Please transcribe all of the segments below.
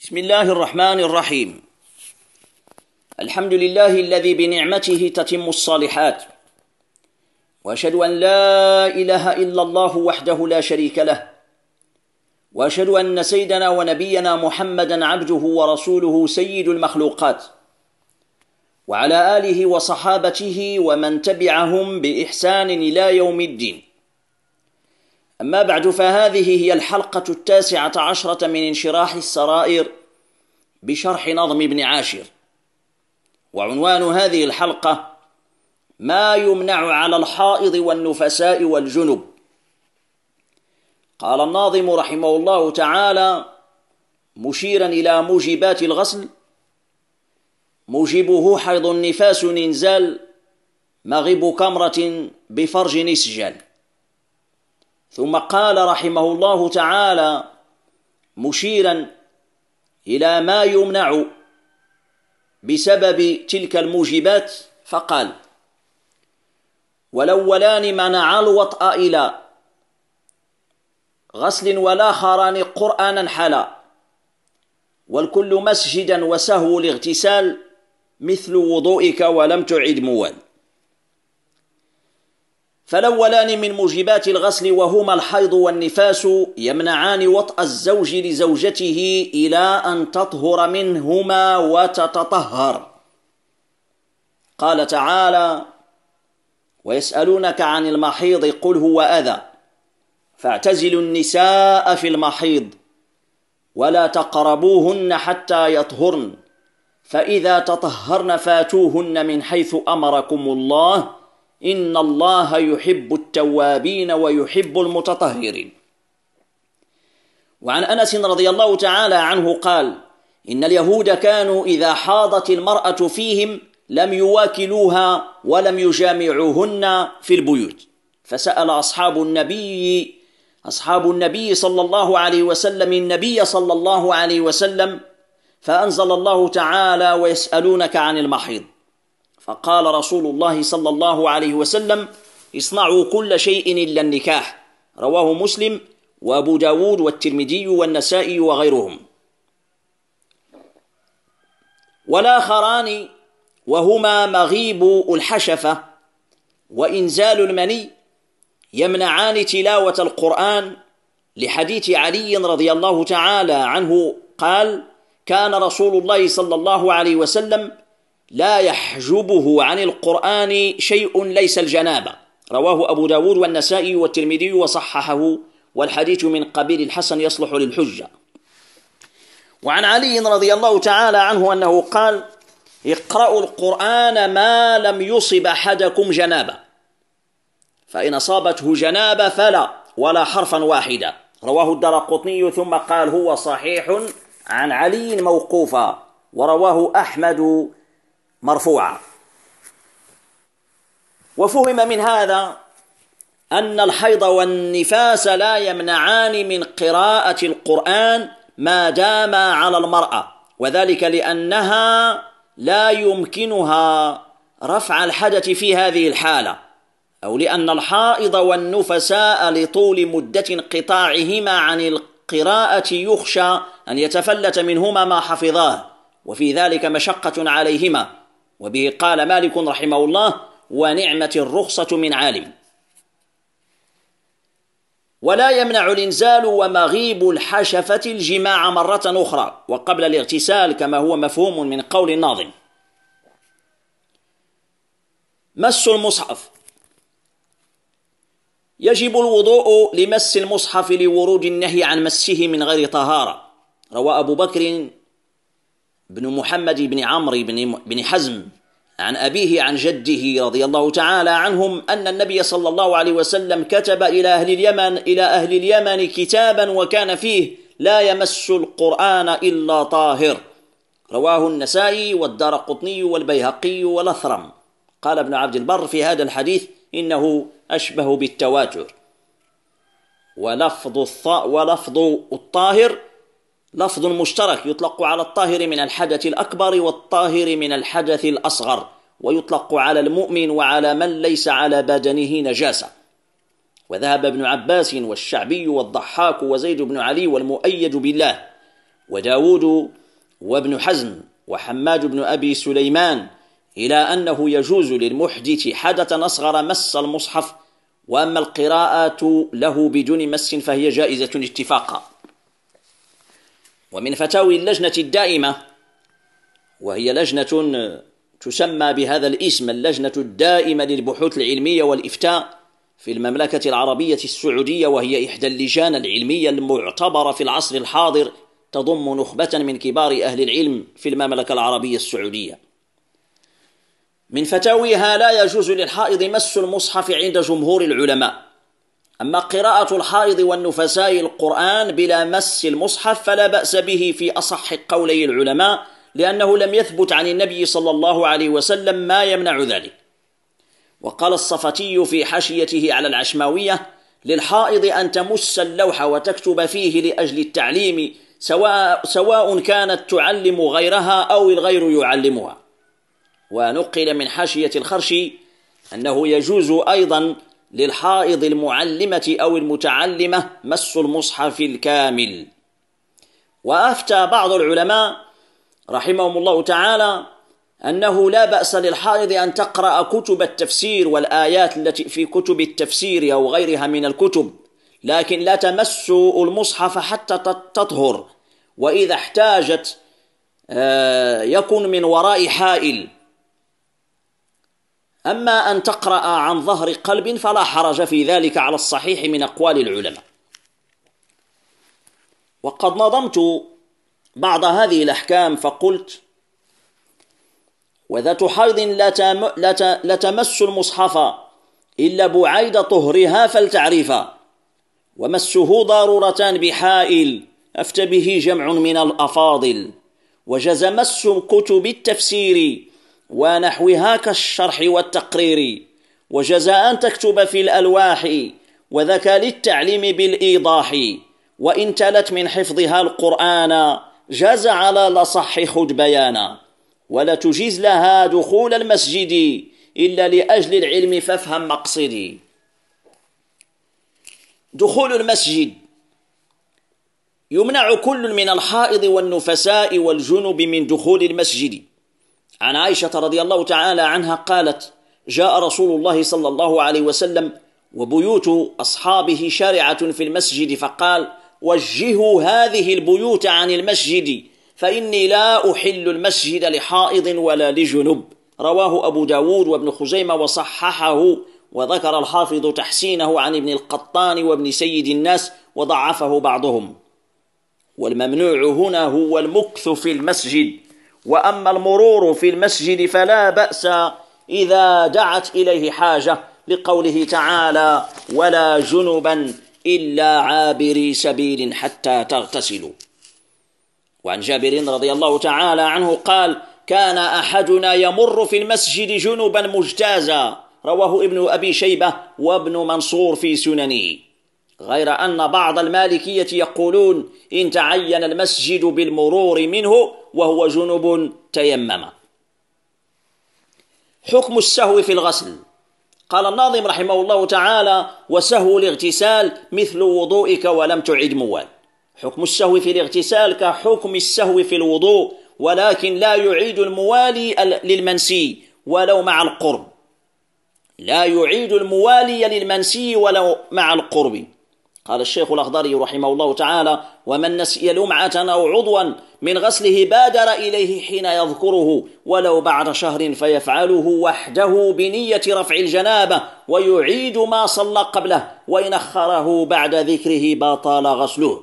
بسم الله الرحمن الرحيم. الحمد لله الذي بنعمته تتم الصالحات، وأشهد أن لا إله إلا الله وحده لا شريك له، وأشهد أن سيدنا ونبينا محمدا عبده ورسوله سيد المخلوقات، وعلى آله وصحابته ومن تبعهم بإحسان إلى يوم الدين. أما بعد، فهذه هي الحلقة 19 من انشراح السرائر بشرح نظم ابن عاشر، وعنوان هذه الحلقة ما يمنع على الحائض والنفساء والجنب. قال الناظم رحمه الله تعالى مشيرا إلى موجبات الغسل: موجبه حيض النفاس إنزال، مغيب كمرة بفرج نسجال. ثم قال رحمه الله تعالى مشيرا إلى ما يمنع بسبب تلك الموجبات، فقال: والأولان منع الوطأ إلى غسل، والآخران قرآنا حلا، والكل مسجدا وسهو الاغتسال، مثل وضوئك ولم تعد موال. فالأولان من موجبات الغسل وهما الحيض والنفاس يمنعان وطأ الزوج لزوجته إلى أن تطهر منهما وتتطهر. قال تعالى: ويسألونك عن المحيض قل هو أذى فاعتزلوا النساء في المحيض ولا تقربوهن حتى يطهرن فإذا تطهرن فاتوهن من حيث أمركم الله إن الله يحب التوابين ويحب المتطهرين. وعن أنس رضي الله تعالى عنه قال: إن اليهود كانوا إذا حاضت المرأة فيهم لم يواكلوها ولم يجامعوهن في البيوت، فسأل أصحاب النبي صلى الله عليه وسلم النبي صلى الله عليه وسلم، فأنزل الله تعالى: ويسألونك عن المحيض، فقال رسول الله صلى الله عليه وسلم: اصنعوا كل شيء إلا النكاح. رواه مسلم وأبو داود والترمذي والنسائي وغيرهم. والآخران وهما مغيب الحشفة وإنزال المني يمنعان تلاوة القرآن، لحديث علي رضي الله تعالى عنه قال: كان رسول الله صلى الله عليه وسلم لا يحجبه عن القرآن شيء ليس الجنابة. رواه أبو داود والنسائي والترمذي وصححه، والحديث من قبيل الحسن يصلح للحجة. وعن علي رضي الله تعالى عنه أنه قال: اقرأوا القرآن ما لم يصب أحدكم جنابة، فإن أصابته جنابة فلا ولا حرفا واحدا. رواه الدارقطني، ثم قال هو صحيح عن علي موقوفا، ورواه أحمد مرفوعا. وفهم من هذا أن الحيض والنفاس لا يمنعان من قراءة القرآن ما دام على المرأة، وذلك لأنها لا يمكنها رفع الحدث في هذه الحالة، أو لأن الحائض والنفساء لطول مدة انقطاعهما عن القراءة يخشى أن يتفلت منهما ما حفظاه، وفي ذلك مشقة عليهما. وبه قال مالك رحمه الله: ونعمة الرخصة من عالم. ولا يمنع الإنزال ومغيب الحشفة الجماع مرة أخرى وقبل الاغتسال، كما هو مفهوم من قول الناظم. مس المصحف: يجب الوضوء لمس المصحف لورود النهي عن مسه من غير طهارة. روى أبو بكر بن محمد بن عمرو بن حزم عن أبيه عن جده رضي الله تعالى عنهم أن النبي صلى الله عليه وسلم كتب إلى أهل اليمن كتابا وكان فيه: لا يمس القرآن إلا طاهر. رواه النسائي والدارقطني والبيهقي والأثرم. قال ابن عبد البر في هذا الحديث إنه أشبه بالتواتر. ولفظ الطاهر لفظ مشترك يطلق على الطاهر من الحدث الأكبر والطاهر من الحدث الأصغر، ويطلق على المؤمن وعلى من ليس على بدنه نجاسة. وذهب ابن عباس والشعبي والضحاك وزيد بن علي والمؤيد بالله وداود وابن حزم وحماد بن أبي سليمان إلى أنه يجوز للمحدث حدثا أصغر مس المصحف، وأما القراءة له بدون مس فهي جائزة اتفاقا. ومن فتاوي اللجنة الدائمة، وهي لجنة تسمى بهذا الاسم اللجنة الدائمة للبحوث العلمية والإفتاء في المملكة العربية السعودية، وهي إحدى اللجان العلمية المعتبرة في العصر الحاضر، تضم نخبة من كبار أهل العلم في المملكة العربية السعودية. من فتاويها: لا يجوز للحائض مس المصحف عند جمهور العلماء، أما قراءة الحائض والنفساء القرآن بلا مس المصحف فلا بأس به في أصح قولي العلماء، لأنه لم يثبت عن النبي صلى الله عليه وسلم ما يمنع ذلك. وقال الصفتي في حاشيته على العشماوية: للحائض أن تمس اللوح وتكتب فيه لأجل التعليم، سواء كانت تعلم غيرها أو الغير يعلمها. ونقل من حاشية الخرشي أنه يجوز أيضا للحائض المعلمة أو المتعلمة مس المصحف الكامل. وأفتى بعض العلماء رحمهم الله تعالى أنه لا بأس للحائض أن تقرأ كتب التفسير والآيات التي في كتب التفسير أو غيرها من الكتب، لكن لا تمس المصحف حتى تطهر، وإذا احتاجت يكن من وراء حائل. أما أن تقرأ عن ظهر قلب فلا حرج في ذلك على الصحيح من أقوال العلماء. وقد نظمت بعض هذه الأحكام فقلت: وذات حيض لا تمس المصحف إلا بعيد طهرها فلتعرفا، ومسه ضرورتان بحائل أفت به جمع من الأفاضل، وجز مس كتب التفسير ونحوها كالشرح والتقرير، وجز أن تكتب في الألواح وذاك للتعليم بالإيضاح، وإن تلت من حفظها القرآن جاز على لصح خذ بيانا، ولا تجيز لها دخول المسجد إلا لأجل العلم فافهم مقصدي. دخول المسجد: يمنع كل من الحائض والنفساء والجنب من دخول المسجد. عن عائشة رضي الله تعالى عنها قالت: جاء رسول الله صلى الله عليه وسلم وبيوت أصحابه شارعة في المسجد، فقال: وجهوا هذه البيوت عن المسجد، فإني لا أحل المسجد لحائض ولا لجنب. رواه أبو داود وابن خزيمة وصححه، وذكر الحافظ تحسينه عن ابن القطان وابن سيد الناس، وضعفه بعضهم. والممنوع هنا هو المكث في المسجد، وأما المرور في المسجد فلا بأس إذا دعت إليه حاجة، لقوله تعالى: ولا جنبا إلا عابري سبيل حتى تغتسلوا. وعن جابر رضي الله تعالى عنه قال: كان أحدنا يمر في المسجد جنبا مجتازا. رواه ابن أبي شيبة وابن منصور في سننه. غير أن بعض المالكية يقولون إن تعين المسجد بالمرور منه وهو جنب تيمم. حكم السهو في الغسل. قال الناظم رحمه الله تعالى: وسهو الاغتسال مثل وضوئك ولم تعد موال. حكم السهو في الاغتسال كحكم السهو في الوضوء، ولكن لا يعيد الموالي للمنسي ولو مع القرب. لا يعيد الموالي للمنسي ولو مع القرب. قال الشيخ الأخضري رحمه الله تعالى: ومن نسي لمعة أو عضوا من غسله بادر إليه حين يذكره، ولو بعد شهر فيفعله وحده بنية رفع الجنابة، ويعيد ما صلى قبله، وإن أخره بعد ذكره بطل غسله.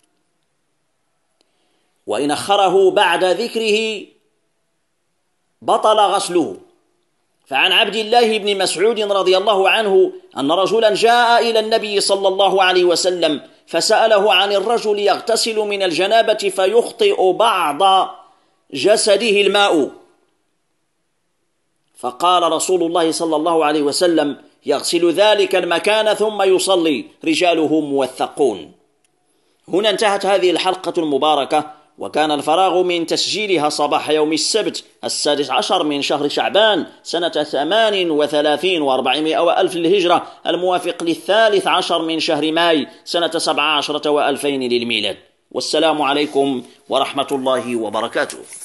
وإن أخره بعد ذكره بطل غسله. فعن عبد الله بن مسعود رضي الله عنه أن رجلا جاء إلى النبي صلى الله عليه وسلم فسأله عن الرجل يغتسل من الجنابة فيخطئ بعض جسده الماء، فقال رسول الله صلى الله عليه وسلم: يغسل ذلك المكان ثم يصلي، رجاله موثقون. هنا انتهت هذه الحلقة المباركة، وكان الفراغ من تسجيلها صباح يوم السبت 16 من شهر شعبان سنة 38 و400 وألف للهجرة، الموافق 13 من شهر ماي سنة 17 و2000 للميلاد. والسلام عليكم ورحمة الله وبركاته.